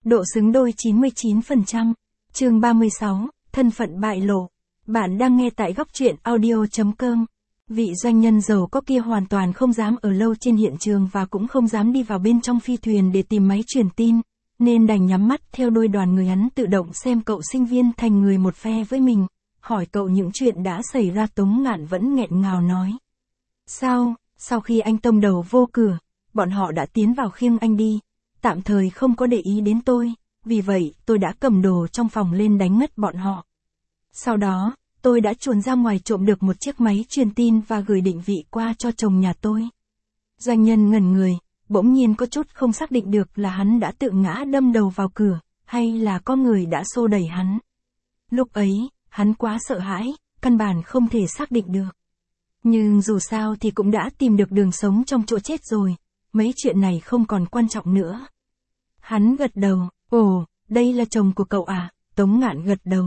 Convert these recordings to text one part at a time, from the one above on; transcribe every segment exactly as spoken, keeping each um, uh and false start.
độ xứng đôi chín mươi chín phần trăm. Chương ba mươi sáu, thân phận bại lộ. Bạn đang nghe tại góc truyện audio chấm com. Vị doanh nhân giàu có kia hoàn toàn không dám ở lâu trên hiện trường và cũng không dám đi vào bên trong phi thuyền để tìm máy truyền tin, nên đành nhắm mắt theo đuôi đoàn người hắn tự động xem cậu sinh viên thành người một phe với mình, hỏi cậu những chuyện đã xảy ra. Tống Ngạn vẫn nghẹn ngào nói. Sao, sau khi anh tông đầu vô cửa, bọn họ đã tiến vào khiêng anh đi, tạm thời không có để ý đến tôi, vì vậy tôi đã cầm đồ trong phòng lên đánh ngất bọn họ. Sau đó, tôi đã chuồn ra ngoài trộm được một chiếc máy truyền tin và gửi định vị qua cho chồng nhà tôi. Doanh nhân ngẩn người, bỗng nhiên có chút không xác định được là hắn đã tự ngã đâm đầu vào cửa, hay là có người đã xô đẩy hắn. Lúc ấy, hắn quá sợ hãi, căn bản không thể xác định được. Nhưng dù sao thì cũng đã tìm được đường sống trong chỗ chết rồi, mấy chuyện này không còn quan trọng nữa. Hắn gật đầu, ồ, đây là chồng của cậu à? Tống Ngạn gật đầu.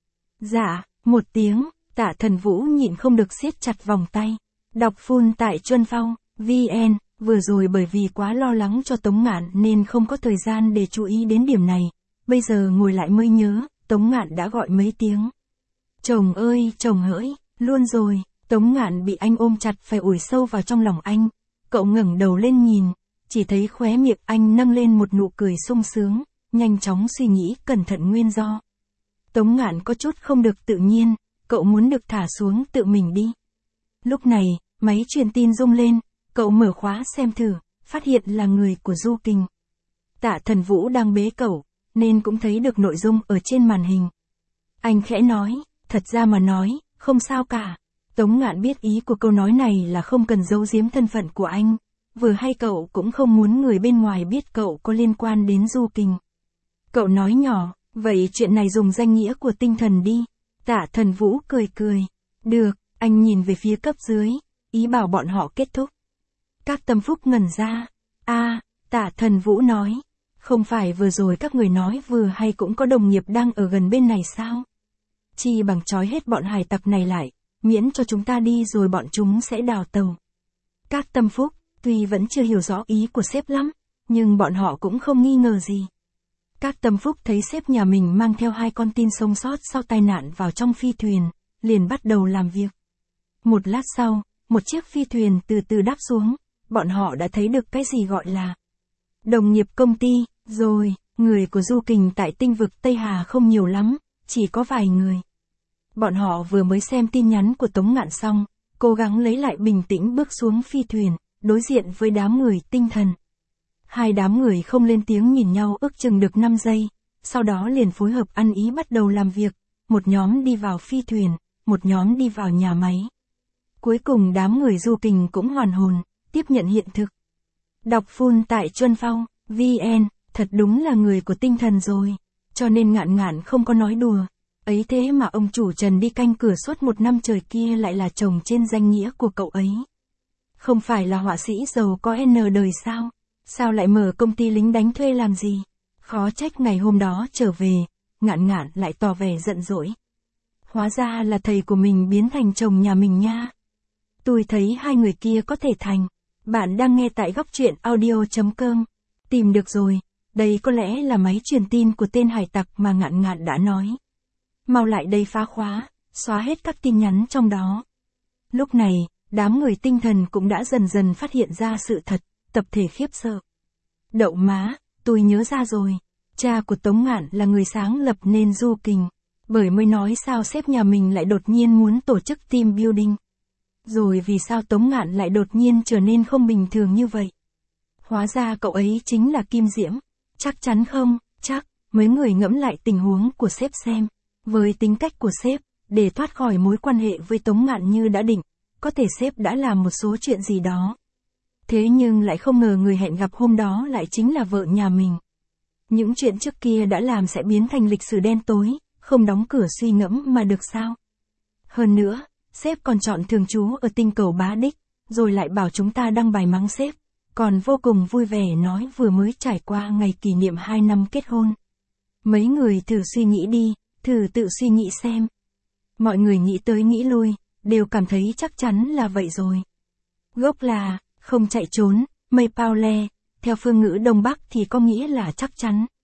Dạ, một tiếng, Tạ Thần Vũ nhịn không được siết chặt vòng tay. Đọc full tại Chuân Phong, vn, vừa rồi bởi vì quá lo lắng cho Tống Ngạn nên không có thời gian để chú ý đến điểm này, bây giờ ngồi lại mới nhớ, Tống Ngạn đã gọi mấy tiếng. Chồng ơi, chồng hỡi, luôn rồi. Tống Ngạn bị anh ôm chặt phải ủi sâu vào trong lòng anh. Cậu ngẩng đầu lên nhìn, chỉ thấy khóe miệng anh nâng lên một nụ cười sung sướng, nhanh chóng suy nghĩ cẩn thận nguyên do. Tống Ngạn có chút không được tự nhiên, cậu muốn được thả xuống tự mình đi. Lúc này, máy truyền tin rung lên, cậu mở khóa xem thử, phát hiện là người của Du Kình. Tạ Thần Vũ đang bế cậu, nên cũng thấy được nội dung ở trên màn hình. Anh khẽ nói, thật ra mà nói, không sao cả. Tống Ngạn biết ý của câu nói này là không cần giấu giếm thân phận của anh, vừa hay cậu cũng không muốn người bên ngoài biết cậu có liên quan đến Du Kình. Cậu nói nhỏ, vậy chuyện này dùng danh nghĩa của tinh thần đi. Tạ Thần Vũ cười cười. Được, anh nhìn về phía cấp dưới, ý bảo bọn họ kết thúc. Các tâm phúc ngẩn ra. a à, Tạ Thần Vũ nói, không phải vừa rồi các người nói vừa hay cũng có đồng nghiệp đang ở gần bên này sao? Chi bằng trói hết bọn hải tặc này lại, miễn cho chúng ta đi rồi bọn chúng sẽ đào tàu. Các tâm phúc, tuy vẫn chưa hiểu rõ ý của sếp lắm, nhưng bọn họ cũng không nghi ngờ gì. Các tâm phúc thấy sếp nhà mình mang theo hai con tin sống sót sau tai nạn vào trong phi thuyền, liền bắt đầu làm việc. Một lát sau, một chiếc phi thuyền từ từ đáp xuống, bọn họ đã thấy được cái gì gọi là đồng nghiệp công ty, rồi, người của Du Kình tại tinh vực Tây Hà không nhiều lắm, chỉ có vài người. Bọn họ vừa mới xem tin nhắn của Tống Ngạn xong, cố gắng lấy lại bình tĩnh bước xuống phi thuyền, đối diện với đám người tinh thần. Hai đám người không lên tiếng nhìn nhau ước chừng được năm giây, sau đó liền phối hợp ăn ý bắt đầu làm việc, một nhóm đi vào phi thuyền, một nhóm đi vào nhà máy. Cuối cùng đám người Du Kình cũng hoàn hồn, tiếp nhận hiện thực. Đọc full tại Chuân Phong, vn, thật đúng là người của tinh thần rồi, cho nên Ngạn Ngạn không có nói đùa. Ấy thế mà ông chủ Trần đi canh cửa suốt một năm trời kia lại là chồng trên danh nghĩa của cậu ấy. Không phải là họa sĩ giàu có n đời sao? Sao lại mở công ty lính đánh thuê làm gì? Khó trách ngày hôm đó trở về, Ngạn Ngạn lại tỏ vẻ giận dỗi. Hóa ra là thầy của mình biến thành chồng nhà mình nha. Tôi thấy hai người kia có thể thành. Bạn đang nghe tại góc truyện audio chấm com. Tìm được rồi, đây có lẽ là máy truyền tin của tên hải tặc mà Ngạn Ngạn đã nói. Mau lại đây phá khóa, xóa hết các tin nhắn trong đó. Lúc này, đám người tinh thần cũng đã dần dần phát hiện ra sự thật, tập thể khiếp sợ. Đậu má, tôi nhớ ra rồi. Cha của Tống Ngạn là người sáng lập nên Du Kình, bởi mới nói sao sếp nhà mình lại đột nhiên muốn tổ chức team building. Rồi vì sao Tống Ngạn lại đột nhiên trở nên không bình thường như vậy? Hóa ra cậu ấy chính là Kim Diễm. Chắc chắn không? Chắc. Mấy người ngẫm lại tình huống của sếp xem. Với tính cách của sếp, để thoát khỏi mối quan hệ với Tống Ngạn như đã định, có thể sếp đã làm một số chuyện gì đó. Thế nhưng lại không ngờ người hẹn gặp hôm đó lại chính là vợ nhà mình. Những chuyện trước kia đã làm sẽ biến thành lịch sử đen tối, không đóng cửa suy ngẫm mà được sao? Hơn nữa, sếp còn chọn thường trú ở tinh cầu Bá Đích, rồi lại bảo chúng ta đăng bài mắng sếp, còn vô cùng vui vẻ nói vừa mới trải qua ngày kỷ niệm hai năm kết hôn. Mấy người thử suy nghĩ đi, thử tự suy nghĩ xem. Mọi người nghĩ tới nghĩ lui, đều cảm thấy chắc chắn là vậy rồi. Gốc là, không chạy trốn, mây pao le, theo phương ngữ Đông Bắc thì có nghĩa là chắc chắn.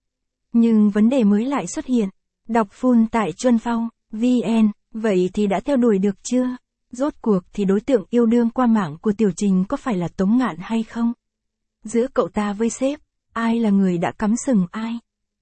Nhưng vấn đề mới lại xuất hiện. Đọc full tại Chuân Phong, vê en, vậy thì đã theo đuổi được chưa? Rốt cuộc thì đối tượng yêu đương qua mạng của Tiểu Trình có phải là Tống Ngạn hay không? Giữa cậu ta với sếp, ai là người đã cắm sừng ai?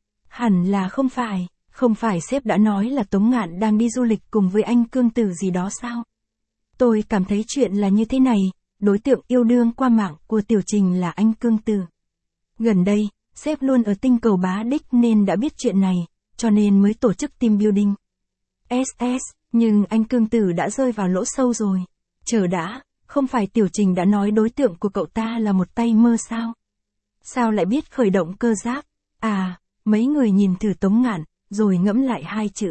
Hẳn là không phải, không phải sếp đã nói là Tống Ngạn đang đi du lịch cùng với anh Cương Tử gì đó sao? Tôi cảm thấy chuyện là như thế này, đối tượng yêu đương qua mạng của Tiểu Trình là anh Cương Tử. Gần đây, sếp luôn ở tinh cầu Bá Đích nên đã biết chuyện này, cho nên mới tổ chức team building. ét ét, nhưng anh Cương Tử đã rơi vào lỗ sâu rồi. Chờ đã, không phải Tiểu Trình đã nói đối tượng của cậu ta là một tay mơ sao? Sao lại biết khởi động cơ giáp? À, mấy người nhìn thử Tống Ngạn, rồi ngẫm lại hai chữ.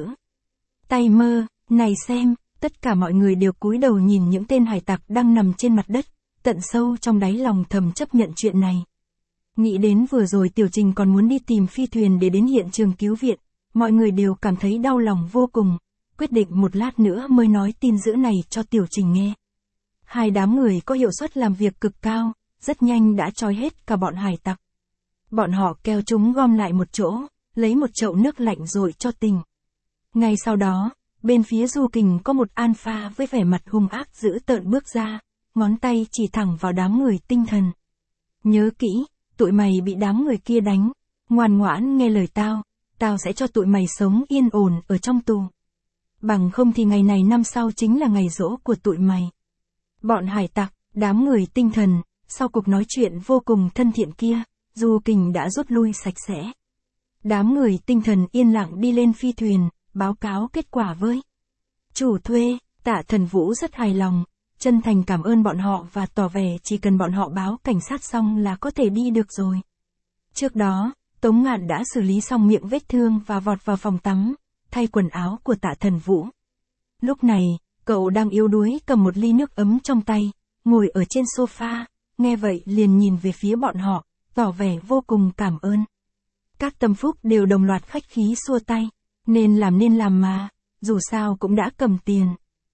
Tay mơ, này xem, tất cả mọi người đều cúi đầu nhìn những tên hải tặc đang nằm trên mặt đất, tận sâu trong đáy lòng thầm chấp nhận chuyện này. Nghĩ đến vừa rồi Tiểu Trình còn muốn đi tìm phi thuyền để đến hiện trường cứu viện, mọi người đều cảm thấy đau lòng vô cùng, quyết định một lát nữa mới nói tin dữ này cho Tiểu Trình nghe. Hai đám người có hiệu suất làm việc cực cao, rất nhanh đã trói hết cả bọn hải tặc. Bọn họ kéo chúng gom lại một chỗ, lấy một chậu nước lạnh rồi cho Tình. Ngay sau đó, bên phía Du Kình có một alpha với vẻ mặt hung ác dữ tợn bước ra, ngón tay chỉ thẳng vào đám người tinh thần. Nhớ kỹ, tụi mày bị đám người kia đánh, ngoan ngoãn nghe lời tao, tao sẽ cho tụi mày sống yên ổn ở trong tù. Bằng không thì ngày này năm sau chính là ngày giỗ của tụi mày. Bọn hải tặc, đám người tinh thần, sau cuộc nói chuyện vô cùng thân thiện kia, Du Kình đã rút lui sạch sẽ. Đám người tinh thần yên lặng đi lên phi thuyền, báo cáo kết quả với chủ thuê. Tạ Thần Vũ rất hài lòng, chân thành cảm ơn bọn họ và tỏ vẻ chỉ cần bọn họ báo cảnh sát xong là có thể đi được rồi. Trước đó, Tống Ngạn đã xử lý xong miệng vết thương và vọt vào phòng tắm, thay quần áo của Tạ Thần Vũ. Lúc này, cậu đang yếu đuối cầm một ly nước ấm trong tay, ngồi ở trên sofa, nghe vậy liền nhìn về phía bọn họ, tỏ vẻ vô cùng cảm ơn. Các tâm phúc đều đồng loạt khách khí xua tay, nên làm nên làm mà, dù sao cũng đã cầm tiền.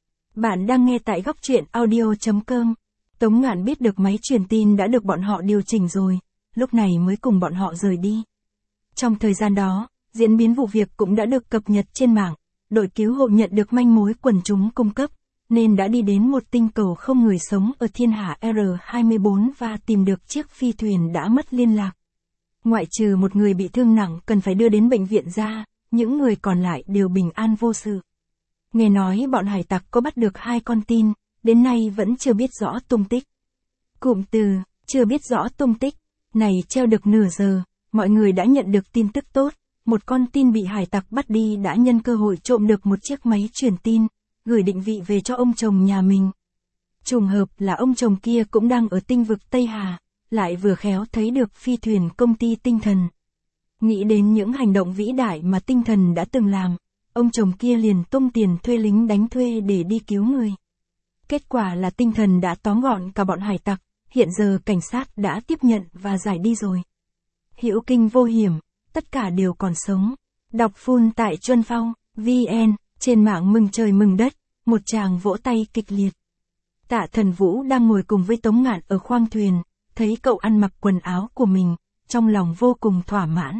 Bạn đang nghe tại góc truyện audio chấm com. Tống Ngạn biết được máy truyền tin đã được bọn họ điều chỉnh rồi, lúc này mới cùng bọn họ rời đi. Trong thời gian đó, diễn biến vụ việc cũng đã được cập nhật trên mạng, đội cứu hộ nhận được manh mối quần chúng cung cấp, nên đã đi đến một tinh cầu không người sống ở thiên hà R hai mươi bốn và tìm được chiếc phi thuyền đã mất liên lạc. Ngoại trừ một người bị thương nặng cần phải đưa đến bệnh viện ra, những người còn lại đều bình an vô sự. Nghe nói bọn hải tặc có bắt được hai con tin, đến nay vẫn chưa biết rõ tung tích. Cụm từ, chưa biết rõ tung tích, này treo được nửa giờ, mọi người đã nhận được tin tức tốt, một con tin bị hải tặc bắt đi đã nhân cơ hội trộm được một chiếc máy truyền tin, gửi định vị về cho ông chồng nhà mình. Trùng hợp là ông chồng kia cũng đang ở tinh vực Tây Hà, lại vừa khéo thấy được phi thuyền công ty tinh thần. Nghĩ đến những hành động vĩ đại mà tinh thần đã từng làm, ông chồng kia liền tung tiền thuê lính đánh thuê để đi cứu người. Kết quả là tinh thần đã tóm gọn cả bọn hải tặc, hiện giờ cảnh sát đã tiếp nhận và giải đi rồi. Hữu kinh vô hiểm, tất cả đều còn sống. Đọc full tại Chuân Phong, vê en, trên mạng mừng trời mừng đất, một tràng vỗ tay kịch liệt. Tạ Thần Vũ đang ngồi cùng với Tống Ngạn ở khoang thuyền, thấy cậu ăn mặc quần áo của mình, trong lòng vô cùng thỏa mãn.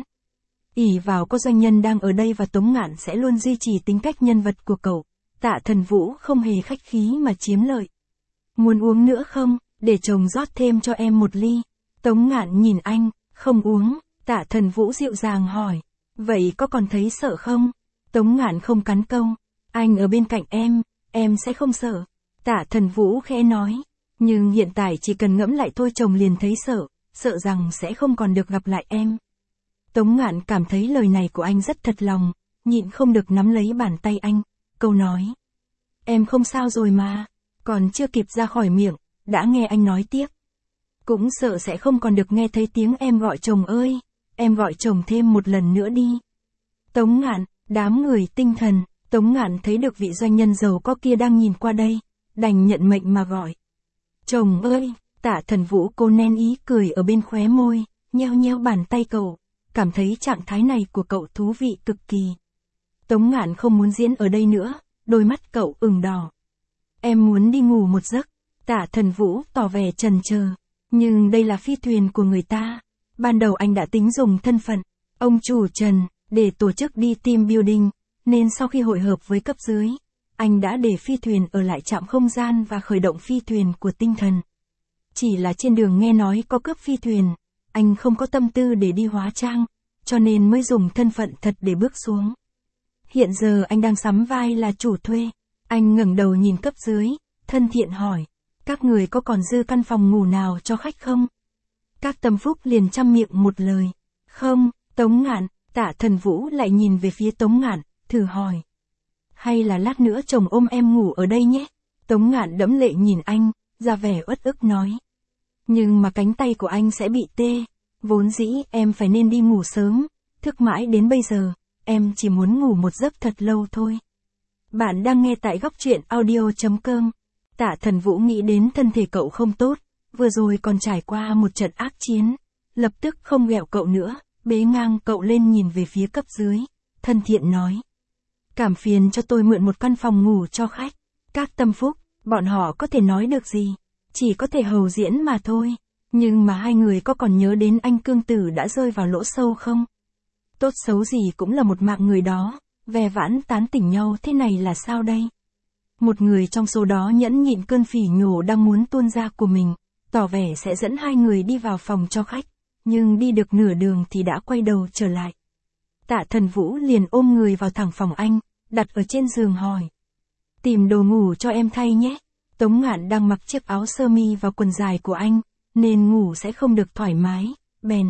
Ỷ vào có doanh nhân đang ở đây và Tống Ngạn sẽ luôn duy trì tính cách nhân vật của cậu, Tạ Thần Vũ không hề khách khí mà chiếm lợi. Muốn uống nữa không, để chồng rót thêm cho em một ly. Tống Ngạn nhìn anh, không uống, Tạ Thần Vũ dịu dàng hỏi, vậy có còn thấy sợ không? Tống Ngạn không cắn câu, anh ở bên cạnh em, em sẽ không sợ. Tạ Thần Vũ khẽ nói, nhưng hiện tại chỉ cần ngẫm lại thôi chồng liền thấy sợ, sợ rằng sẽ không còn được gặp lại em. Tống Ngạn cảm thấy lời này của anh rất thật lòng, nhịn không được nắm lấy bàn tay anh, câu nói. Em không sao rồi mà, còn chưa kịp ra khỏi miệng, đã nghe anh nói tiếp. Cũng sợ sẽ không còn được nghe thấy tiếng em gọi chồng ơi, em gọi chồng thêm một lần nữa đi. Tống Ngạn, đám người tinh thần, Tống Ngạn thấy được vị doanh nhân giàu có kia đang nhìn qua đây, đành nhận mệnh mà gọi. Chồng ơi, Tạ Thần Vũ cô nén ý cười ở bên khóe môi, nheo nheo bàn tay cậu, cảm thấy trạng thái này của cậu thú vị cực kỳ. Tống Ngạn không muốn diễn ở đây nữa, đôi mắt cậu ửng đỏ. Em muốn đi ngủ một giấc, Tạ Thần Vũ tỏ vẻ chần chờ, nhưng đây là phi thuyền của người ta. Ban đầu anh đã tính dùng thân phận Ông chủ Trần, để tổ chức đi team building, nên sau khi hội hợp với cấp dưới, anh đã để phi thuyền ở lại trạm không gian và khởi động phi thuyền của tinh thần. Chỉ là trên đường nghe nói có cướp phi thuyền, anh không có tâm tư để đi hóa trang, cho nên mới dùng thân phận thật để bước xuống. Hiện giờ anh đang sắm vai là chủ thuê, anh ngẩng đầu nhìn cấp dưới, thân thiện hỏi, các người có còn dư căn phòng ngủ nào cho khách không? Các tâm phúc liền chăm miệng một lời, không. Tống Ngạn, Tạ Thần Vũ lại nhìn về phía Tống Ngạn, thử hỏi. Hay là lát nữa chồng ôm em ngủ ở đây nhé? Tống Ngạn đẫm lệ nhìn anh, ra vẻ uất ức nói. Nhưng mà cánh tay của anh sẽ bị tê, vốn dĩ em phải nên đi ngủ sớm, thức mãi đến bây giờ, em chỉ muốn ngủ một giấc thật lâu thôi. Bạn đang nghe tại góc truyện audio chấm com. Tạ Thần Vũ nghĩ đến thân thể cậu không tốt, vừa rồi còn trải qua một trận ác chiến, lập tức không ghẹo cậu nữa. Bế ngang cậu lên nhìn về phía cấp dưới, thân thiện nói. Cảm phiền cho tôi mượn một căn phòng ngủ cho khách. Các tâm phúc, bọn họ có thể nói được gì, chỉ có thể hầu diễn mà thôi. Nhưng mà hai người có còn nhớ đến anh cương tử đã rơi vào lỗ sâu không? Tốt xấu gì cũng là một mạng người đó, ve vãn tán tỉnh nhau thế này là sao đây? Một người trong số đó nhẫn nhịn cơn phỉ nhổ đang muốn tuôn ra của mình, tỏ vẻ sẽ dẫn hai người đi vào phòng cho khách. Nhưng đi được nửa đường thì đã quay đầu trở lại. Tạ Thần Vũ liền ôm người vào thẳng phòng anh, đặt ở trên giường hỏi. Tìm đồ ngủ cho em thay nhé. Tống Ngạn đang mặc chiếc áo sơ mi và quần dài của anh, nên ngủ sẽ không được thoải mái, bèn.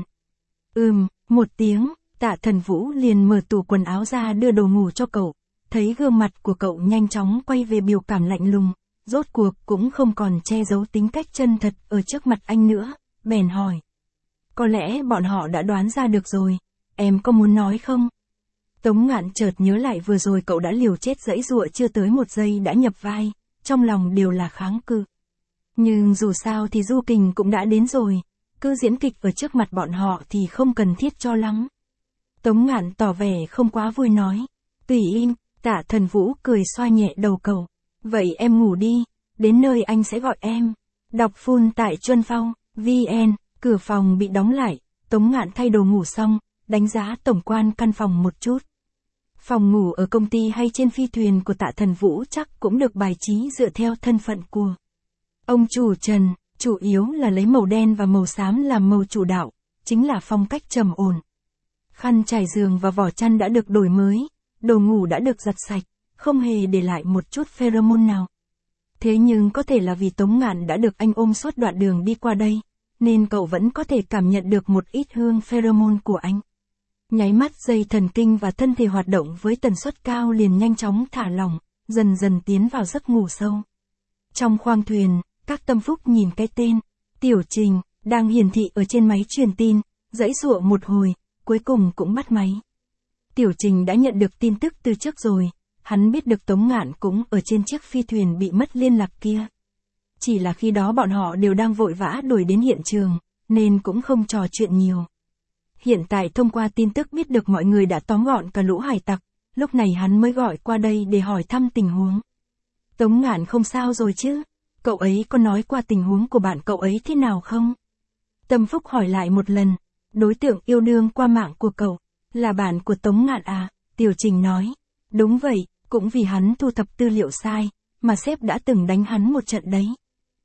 Ừm, một tiếng, Tạ Thần Vũ liền mở tủ quần áo ra đưa đồ ngủ cho cậu. Thấy gương mặt của cậu nhanh chóng quay về biểu cảm lạnh lùng, rốt cuộc cũng không còn che giấu tính cách chân thật ở trước mặt anh nữa, bèn hỏi. Có lẽ bọn họ đã đoán ra được rồi, em có muốn nói không? Tống Ngạn chợt nhớ lại vừa rồi cậu đã liều chết giãy giụa chưa tới một giây đã nhập vai, trong lòng đều là kháng cự. Nhưng dù sao thì Du Kình cũng đã đến rồi, cứ diễn kịch ở trước mặt bọn họ thì không cần thiết cho lắm. Tống Ngạn tỏ vẻ không quá vui nói, tùy im, Tạ Thần Vũ cười xoa nhẹ đầu cậu. Vậy em ngủ đi, đến nơi anh sẽ gọi em. Đọc full tại Chuân Phong, vn. Cửa phòng bị đóng lại, Tống Ngạn thay đồ ngủ xong, đánh giá tổng quan căn phòng một chút. Phòng ngủ ở công ty hay trên phi thuyền của Tạ Thần Vũ chắc cũng được bài trí dựa theo thân phận của ông chủ Trần, chủ yếu là lấy màu đen và màu xám làm màu chủ đạo, chính là phong cách trầm ổn. Khăn trải giường và vỏ chăn đã được đổi mới, đồ ngủ đã được giặt sạch, không hề để lại một chút pheromone nào. Thế nhưng có thể là vì Tống Ngạn đã được anh ôm suốt đoạn đường đi qua đây, nên cậu vẫn có thể cảm nhận được một ít hương pheromone của anh. Nháy mắt dây thần kinh và thân thể hoạt động với tần suất cao liền nhanh chóng thả lỏng, dần dần tiến vào giấc ngủ sâu. Trong khoang thuyền, các tâm phúc nhìn cái tên, Tiểu Trình, đang hiển thị ở trên máy truyền tin, giãy giụa một hồi, cuối cùng cũng bắt máy. Tiểu Trình đã nhận được tin tức từ trước rồi, hắn biết được Tống Ngạn cũng ở trên chiếc phi thuyền bị mất liên lạc kia. Chỉ là khi đó bọn họ đều đang vội vã đuổi đến hiện trường, nên cũng không trò chuyện nhiều. Hiện tại thông qua tin tức biết được mọi người đã tóm gọn cả lũ hải tặc, lúc này hắn mới gọi qua đây để hỏi thăm tình huống. Tống Ngạn không sao rồi chứ? Cậu ấy có nói qua tình huống của bạn cậu ấy thế nào không? Tâm Phúc hỏi lại một lần, đối tượng yêu đương qua mạng của cậu, là bạn của Tống Ngạn à? Tiểu Trình nói, đúng vậy, cũng vì hắn thu thập tư liệu sai, mà sếp đã từng đánh hắn một trận đấy.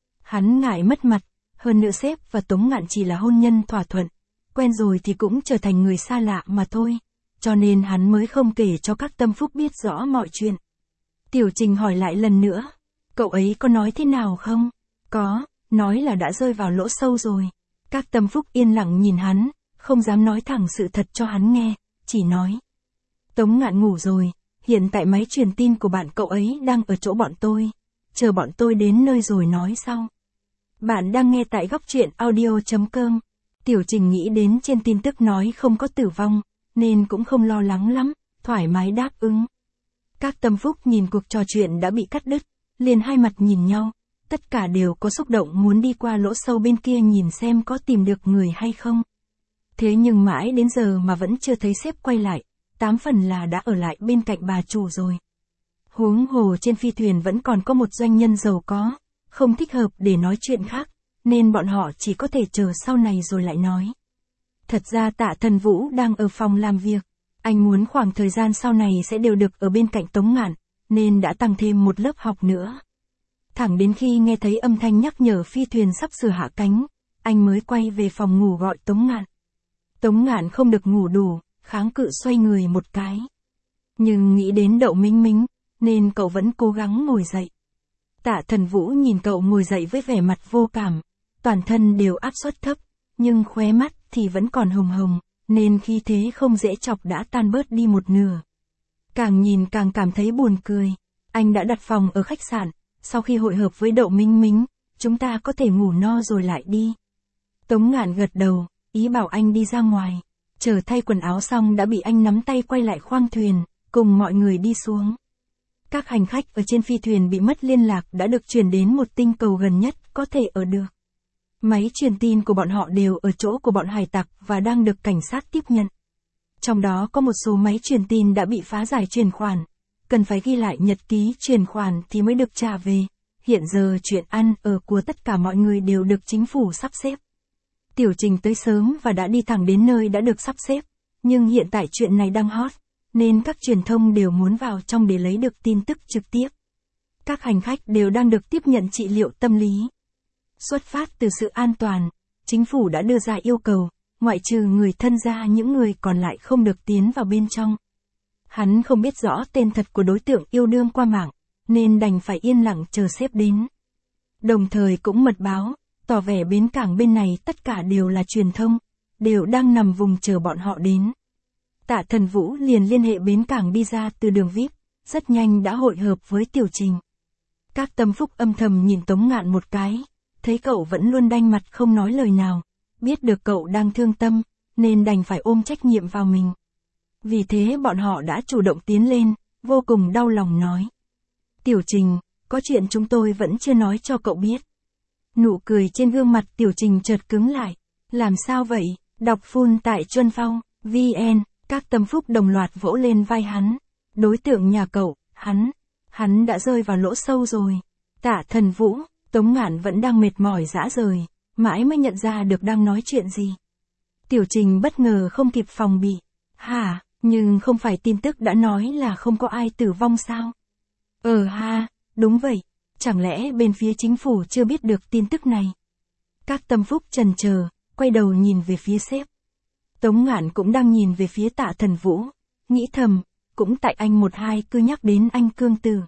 Hắn ngại mất mặt, hơn nữa sếp và Tống Ngạn chỉ là hôn nhân thỏa thuận, quen rồi thì cũng trở thành người xa lạ mà thôi, cho nên hắn mới không kể cho các tâm phúc biết rõ mọi chuyện. Tiểu Trình hỏi lại lần nữa, cậu ấy có nói thế nào không? Có, nói là đã rơi vào lỗ sâu rồi. Các tâm phúc yên lặng nhìn hắn, không dám nói thẳng sự thật cho hắn nghe, chỉ nói. Tống Ngạn ngủ rồi, hiện tại máy truyền tin của bạn cậu ấy đang ở chỗ bọn tôi, chờ bọn tôi đến nơi rồi nói sau. Bạn đang nghe tại góc truyện audio chấm com. Tiểu Trình nghĩ đến trên tin tức nói không có tử vong, nên cũng không lo lắng lắm, thoải mái đáp ứng. Các tâm phúc nhìn cuộc trò chuyện đã bị cắt đứt, liền hai mặt nhìn nhau, tất cả đều có xúc động muốn đi qua lỗ sâu bên kia nhìn xem có tìm được người hay không. Thế nhưng mãi đến giờ mà vẫn chưa thấy sếp quay lại, tám phần là đã ở lại bên cạnh bà chủ rồi. Huống hồ trên phi thuyền vẫn còn có một doanh nhân giàu có, không thích hợp để nói chuyện khác, nên bọn họ chỉ có thể chờ sau này rồi lại nói. Thật ra Tạ Thần Vũ đang ở phòng làm việc. Anh muốn khoảng thời gian sau này sẽ đều được ở bên cạnh Tống Ngạn, nên đã tăng thêm một lớp học nữa. Thẳng đến khi nghe thấy âm thanh nhắc nhở phi thuyền sắp sửa hạ cánh, anh mới quay về phòng ngủ gọi Tống Ngạn. Tống Ngạn không được ngủ đủ, kháng cự xoay người một cái. Nhưng nghĩ đến Đậu Mính Mính, nên cậu vẫn cố gắng ngồi dậy. Tạ Thần Vũ nhìn cậu ngồi dậy với vẻ mặt vô cảm, toàn thân đều áp suất thấp, nhưng khóe mắt thì vẫn còn hồng hồng, nên khí thế không dễ chọc đã tan bớt đi một nửa. Càng nhìn càng cảm thấy buồn cười. Anh đã đặt phòng ở khách sạn, sau khi hội hợp với Đậu Mính Mính, chúng ta có thể ngủ no rồi lại đi. Tống Ngạn gật đầu, ý bảo anh đi ra ngoài. Chờ thay quần áo xong đã bị anh nắm tay quay lại khoang thuyền, cùng mọi người đi xuống. Các hành khách ở trên phi thuyền bị mất liên lạc đã được chuyển đến một tinh cầu gần nhất có thể ở được. Máy truyền tin của bọn họ đều ở chỗ của bọn hải tặc và đang được cảnh sát tiếp nhận. Trong đó có một số máy truyền tin đã bị phá giải chuyển khoản, cần phải ghi lại nhật ký chuyển khoản thì mới được trả về. Hiện giờ chuyện ăn ở của tất cả mọi người đều được chính phủ sắp xếp. Tiểu Trình tới sớm và đã đi thẳng đến nơi đã được sắp xếp, nhưng hiện tại chuyện này đang hot, nên các truyền thông đều muốn vào trong để lấy được tin tức trực tiếp. Các hành khách đều đang được tiếp nhận trị liệu tâm lý. Xuất phát từ sự an toàn, chính phủ đã đưa ra yêu cầu, ngoại trừ người thân ra những người còn lại không được tiến vào bên trong. Hắn không biết rõ tên thật của đối tượng yêu đương qua mạng, nên đành phải yên lặng chờ sếp đến. Đồng thời cũng mật báo, tỏ vẻ bến cảng bên này tất cả đều là truyền thông, đều đang nằm vùng chờ bọn họ đến. Tạ Thần Vũ liền liên hệ bến cảng đi ra từ đường vi ai pi, rất nhanh đã hội hợp với Tiểu Trình. Các tâm phúc âm thầm nhìn Tống Ngạn một cái, thấy cậu vẫn luôn đanh mặt không nói lời nào, biết được cậu đang thương tâm, nên đành phải ôm trách nhiệm vào mình. Vì thế bọn họ đã chủ động tiến lên, vô cùng đau lòng nói. Tiểu Trình, có chuyện chúng tôi vẫn chưa nói cho cậu biết. Nụ cười trên gương mặt Tiểu Trình chợt cứng lại. Làm sao vậy? Đọc full tại Chuân Phong, vê en, các tâm phúc đồng loạt vỗ lên vai hắn. Đối tượng nhà cậu, hắn, hắn đã rơi vào lỗ sâu rồi. Tạ Thần Vũ, Tống Ngạn vẫn đang mệt mỏi rã rời, mãi mới nhận ra được đang nói chuyện gì. Tiểu Trình bất ngờ không kịp phòng bị. Hả, nhưng không phải tin tức đã nói là không có ai tử vong sao? Ờ ha, đúng vậy, chẳng lẽ bên phía chính phủ chưa biết được tin tức này? Các tâm phúc chần chờ, quay đầu nhìn về phía sếp. Tống Ngạn cũng đang nhìn về phía Tạ Thần Vũ, nghĩ thầm, cũng tại anh một hai cứ nhắc đến anh Cương Tử.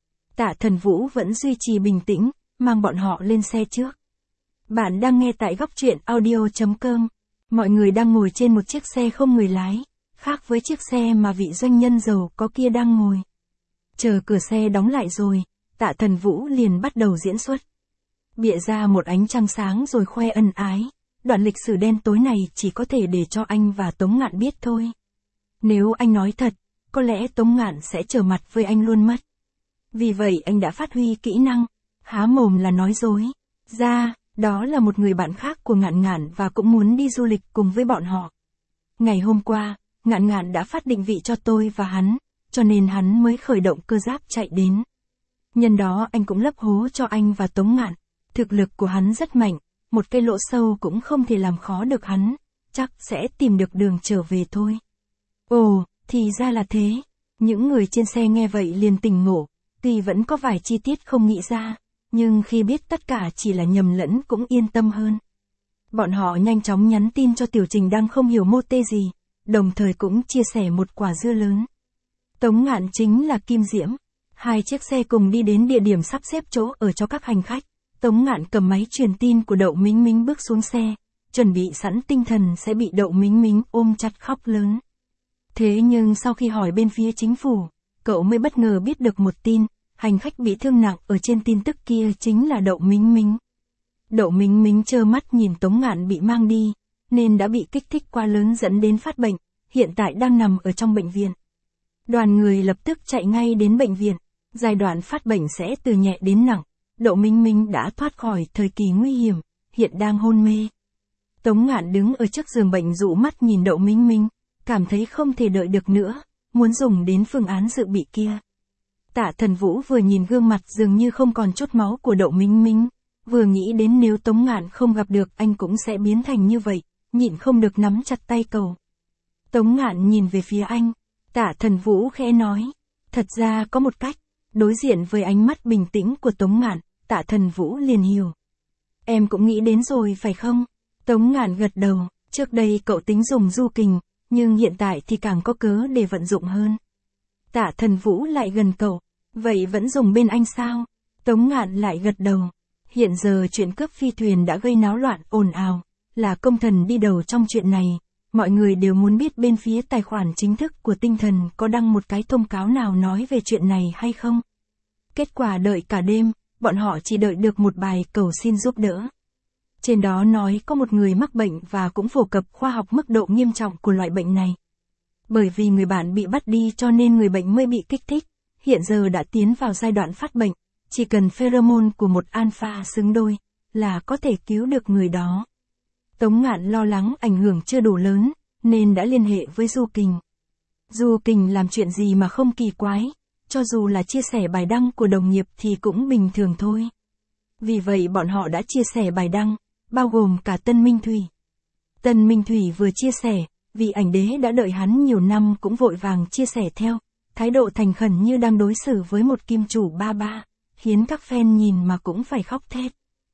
Tạ Thần Vũ vẫn duy trì bình tĩnh, mang bọn họ lên xe trước. Bạn đang nghe tại góc truyện audio chấm com. Mọi người đang ngồi trên một chiếc xe không người lái, khác với chiếc xe mà vị doanh nhân giàu có kia đang ngồi. Chờ cửa xe đóng lại rồi, Tạ Thần Vũ liền bắt đầu diễn xuất. Bịa ra một ánh trăng sáng rồi khoe ân ái. Đoạn lịch sử đen tối này chỉ có thể để cho anh và Tống Ngạn biết thôi. Nếu anh nói thật, có lẽ Tống Ngạn sẽ trở mặt với anh luôn mất. Vì vậy anh đã phát huy kỹ năng, há mồm là nói dối. Ra, đó là một người bạn khác của Ngạn Ngạn và cũng muốn đi du lịch cùng với bọn họ. Ngày hôm qua, Ngạn Ngạn đã phát định vị cho tôi và hắn, cho nên hắn mới khởi động cơ giáp chạy đến. Nhân đó anh cũng lấp hố cho anh và Tống Ngạn. Thực lực của hắn rất mạnh, một cây lỗ sâu cũng không thể làm khó được hắn, chắc sẽ tìm được đường trở về thôi. Ồ, thì ra là thế. Những người trên xe nghe vậy liền tỉnh ngộ, tuy vẫn có vài chi tiết không nghĩ ra, nhưng khi biết tất cả chỉ là nhầm lẫn cũng yên tâm hơn. Bọn họ nhanh chóng nhắn tin cho Tiểu Trình đang không hiểu mô tê gì, đồng thời cũng chia sẻ một quả dưa lớn. Tống Ngạn chính là Kim Diễm. Hai chiếc xe cùng đi đến địa điểm sắp xếp chỗ ở cho các hành khách. Tống Ngạn cầm máy truyền tin của Đậu Mính Mính bước xuống xe, chuẩn bị sẵn tinh thần sẽ bị Đậu Mính Mính ôm chặt khóc lớn. Thế nhưng sau khi hỏi bên phía chính phủ, cậu mới bất ngờ biết được một tin, hành khách bị thương nặng ở trên tin tức kia chính là Đậu Mính Mính. Đậu Mính Mính trơ mắt nhìn Tống Ngạn bị mang đi, nên đã bị kích thích quá lớn dẫn đến phát bệnh, hiện tại đang nằm ở trong bệnh viện. Đoàn người lập tức chạy ngay đến bệnh viện, giai đoạn phát bệnh sẽ từ nhẹ đến nặng. Đậu Mính Mính đã thoát khỏi thời kỳ nguy hiểm, hiện đang hôn mê. Tống Ngạn đứng ở trước giường bệnh dụ mắt nhìn Đậu Mính Mính, cảm thấy không thể đợi được nữa, muốn dùng đến phương án dự bị kia. Tạ Thần Vũ vừa nhìn gương mặt dường như không còn chút máu của Đậu Mính Mính, vừa nghĩ đến nếu Tống Ngạn không gặp được anh cũng sẽ biến thành như vậy, nhịn không được nắm chặt tay cậu. Tống Ngạn nhìn về phía anh, Tạ Thần Vũ khẽ nói, thật ra có một cách. Đối diện với ánh mắt bình tĩnh của Tống Ngạn, Tạ Thần Vũ liền hiểu. Em cũng nghĩ đến rồi phải không? Tống Ngạn gật đầu, trước đây cậu tính dùng du kình, nhưng hiện tại thì càng có cớ để vận dụng hơn. Tạ Thần Vũ lại gần cậu, vậy vẫn dùng bên anh sao? Tống Ngạn lại gật đầu. Hiện giờ chuyện cướp phi thuyền đã gây náo loạn ồn ào, là công thần đi đầu trong chuyện này. Mọi người đều muốn biết bên phía tài khoản chính thức của tinh thần có đăng một cái thông cáo nào nói về chuyện này hay không. Kết quả đợi cả đêm, bọn họ chỉ đợi được một bài cầu xin giúp đỡ. Trên đó nói có một người mắc bệnh và cũng phổ cập khoa học mức độ nghiêm trọng của loại bệnh này. Bởi vì người bạn bị bắt đi cho nên người bệnh mới bị kích thích, hiện giờ đã tiến vào giai đoạn phát bệnh, chỉ cần pheromone của một alpha xứng đôi, là có thể cứu được người đó. Tống Ngạn lo lắng ảnh hưởng chưa đủ lớn, nên đã liên hệ với Du Kình. Du Kình làm chuyện gì mà không kỳ quái, cho dù là chia sẻ bài đăng của đồng nghiệp thì cũng bình thường thôi. Vì vậy bọn họ đã chia sẻ bài đăng, bao gồm cả Tân Minh Thủy. Tân Minh Thủy vừa chia sẻ, vì ảnh đế đã đợi hắn nhiều năm cũng vội vàng chia sẻ theo, thái độ thành khẩn như đang đối xử với một kim chủ ba ba, khiến các fan nhìn mà cũng phải khóc thét.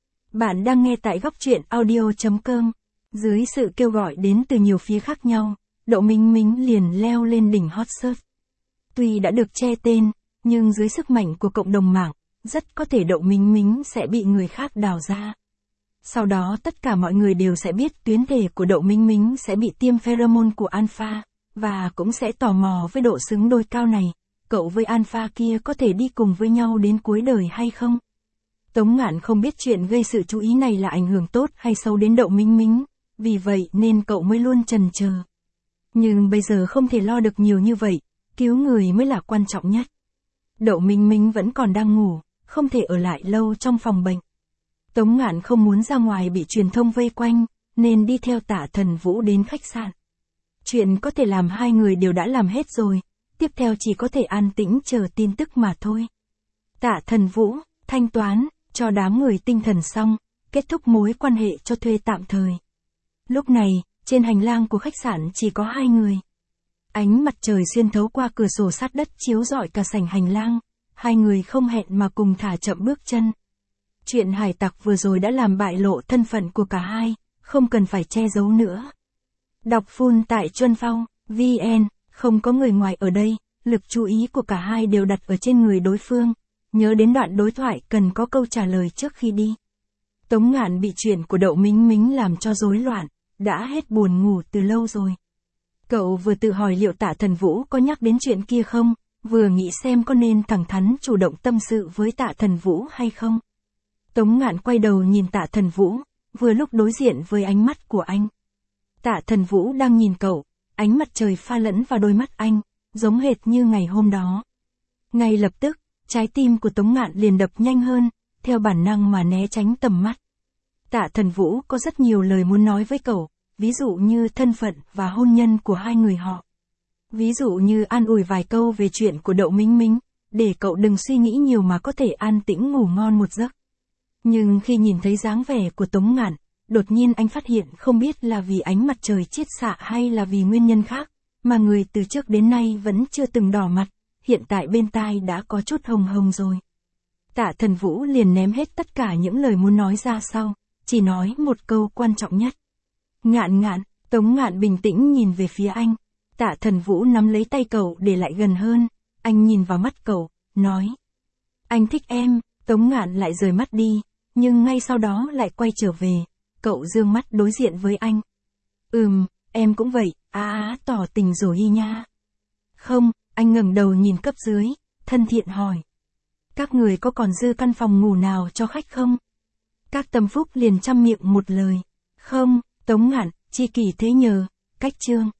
Bạn đang nghe tại góc truyện audio chấm com. Dưới sự kêu gọi đến từ nhiều phía khác nhau, Đậu Minh Minh liền leo lên đỉnh hot search. Tuy đã được che tên, nhưng dưới sức mạnh của cộng đồng mạng, rất có thể Đậu Minh Minh sẽ bị người khác đào ra. Sau đó tất cả mọi người đều sẽ biết tuyến thể của Đậu Minh Minh sẽ bị tiêm pheromone của alpha, và cũng sẽ tò mò với độ xứng đôi cao này, cậu với alpha kia có thể đi cùng với nhau đến cuối đời hay không? Tống Ngạn không biết chuyện gây sự chú ý này là ảnh hưởng tốt hay xấu đến Đậu Minh Minh, vì vậy nên cậu mới luôn chần chờ. Nhưng bây giờ không thể lo được nhiều như vậy, cứu người mới là quan trọng nhất. Đậu Minh Minh vẫn còn đang ngủ, không thể ở lại lâu trong phòng bệnh. Tống Ngạn không muốn ra ngoài bị truyền thông vây quanh, nên đi theo Tạ Thần Vũ đến khách sạn. Chuyện có thể làm hai người đều đã làm hết rồi, tiếp theo chỉ có thể an tĩnh chờ tin tức mà thôi. Tạ Thần Vũ, thanh toán, cho đám người tinh thần xong, kết thúc mối quan hệ cho thuê tạm thời. Lúc này, trên hành lang của khách sạn chỉ có hai người. Ánh mặt trời xuyên thấu qua cửa sổ sát đất chiếu rọi cả sảnh hành lang, hai người không hẹn mà cùng thả chậm bước chân. Chuyện hải tặc vừa rồi đã làm bại lộ thân phận của cả hai, không cần phải che giấu nữa. Đọc full tại Chuân Phong, vê en, không có người ngoài ở đây, lực chú ý của cả hai đều đặt ở trên người đối phương, nhớ đến đoạn đối thoại cần có câu trả lời trước khi đi. Tống Ngạn bị chuyện của Đậu Minh Minh làm cho rối loạn, đã hết buồn ngủ từ lâu rồi. Cậu vừa tự hỏi liệu Tạ Thần Vũ có nhắc đến chuyện kia không, vừa nghĩ xem có nên thẳng thắn chủ động tâm sự với Tạ Thần Vũ hay không. Tống Ngạn quay đầu nhìn Tạ Thần Vũ, vừa lúc đối diện với ánh mắt của anh. Tạ Thần Vũ đang nhìn cậu, ánh mặt trời pha lẫn vào đôi mắt anh, giống hệt như ngày hôm đó. Ngay lập tức, trái tim của Tống Ngạn liền đập nhanh hơn, theo bản năng mà né tránh tầm mắt. Tạ Thần Vũ có rất nhiều lời muốn nói với cậu, ví dụ như thân phận và hôn nhân của hai người họ. Ví dụ như an ủi vài câu về chuyện của Đậu Minh Minh, để cậu đừng suy nghĩ nhiều mà có thể an tĩnh ngủ ngon một giấc. Nhưng khi nhìn thấy dáng vẻ của Tống Ngạn, đột nhiên anh phát hiện không biết là vì ánh mặt trời chiết xạ hay là vì nguyên nhân khác, mà người từ trước đến nay vẫn chưa từng đỏ mặt, hiện tại bên tai đã có chút hồng hồng rồi. Tạ Thần Vũ liền ném hết tất cả những lời muốn nói ra sau, chỉ nói một câu quan trọng nhất. Ngạn Ngạn, Tống Ngạn bình tĩnh nhìn về phía anh. Tạ Thần Vũ nắm lấy tay cậu để lại gần hơn, anh nhìn vào mắt cậu, nói. Anh thích em. Tống Ngạn lại rời mắt đi, nhưng ngay sau đó lại quay trở về, cậu dương mắt đối diện với anh. Ừm, em cũng vậy, á á tỏ tình rồi hi nha. Không, anh ngẩng đầu nhìn cấp dưới, thân thiện hỏi. Các người có còn dư căn phòng ngủ nào cho khách không? Các tâm phúc liền chăm miệng một lời. Không, Tống Ngạn, chi kỷ thế nhờ, cách chương.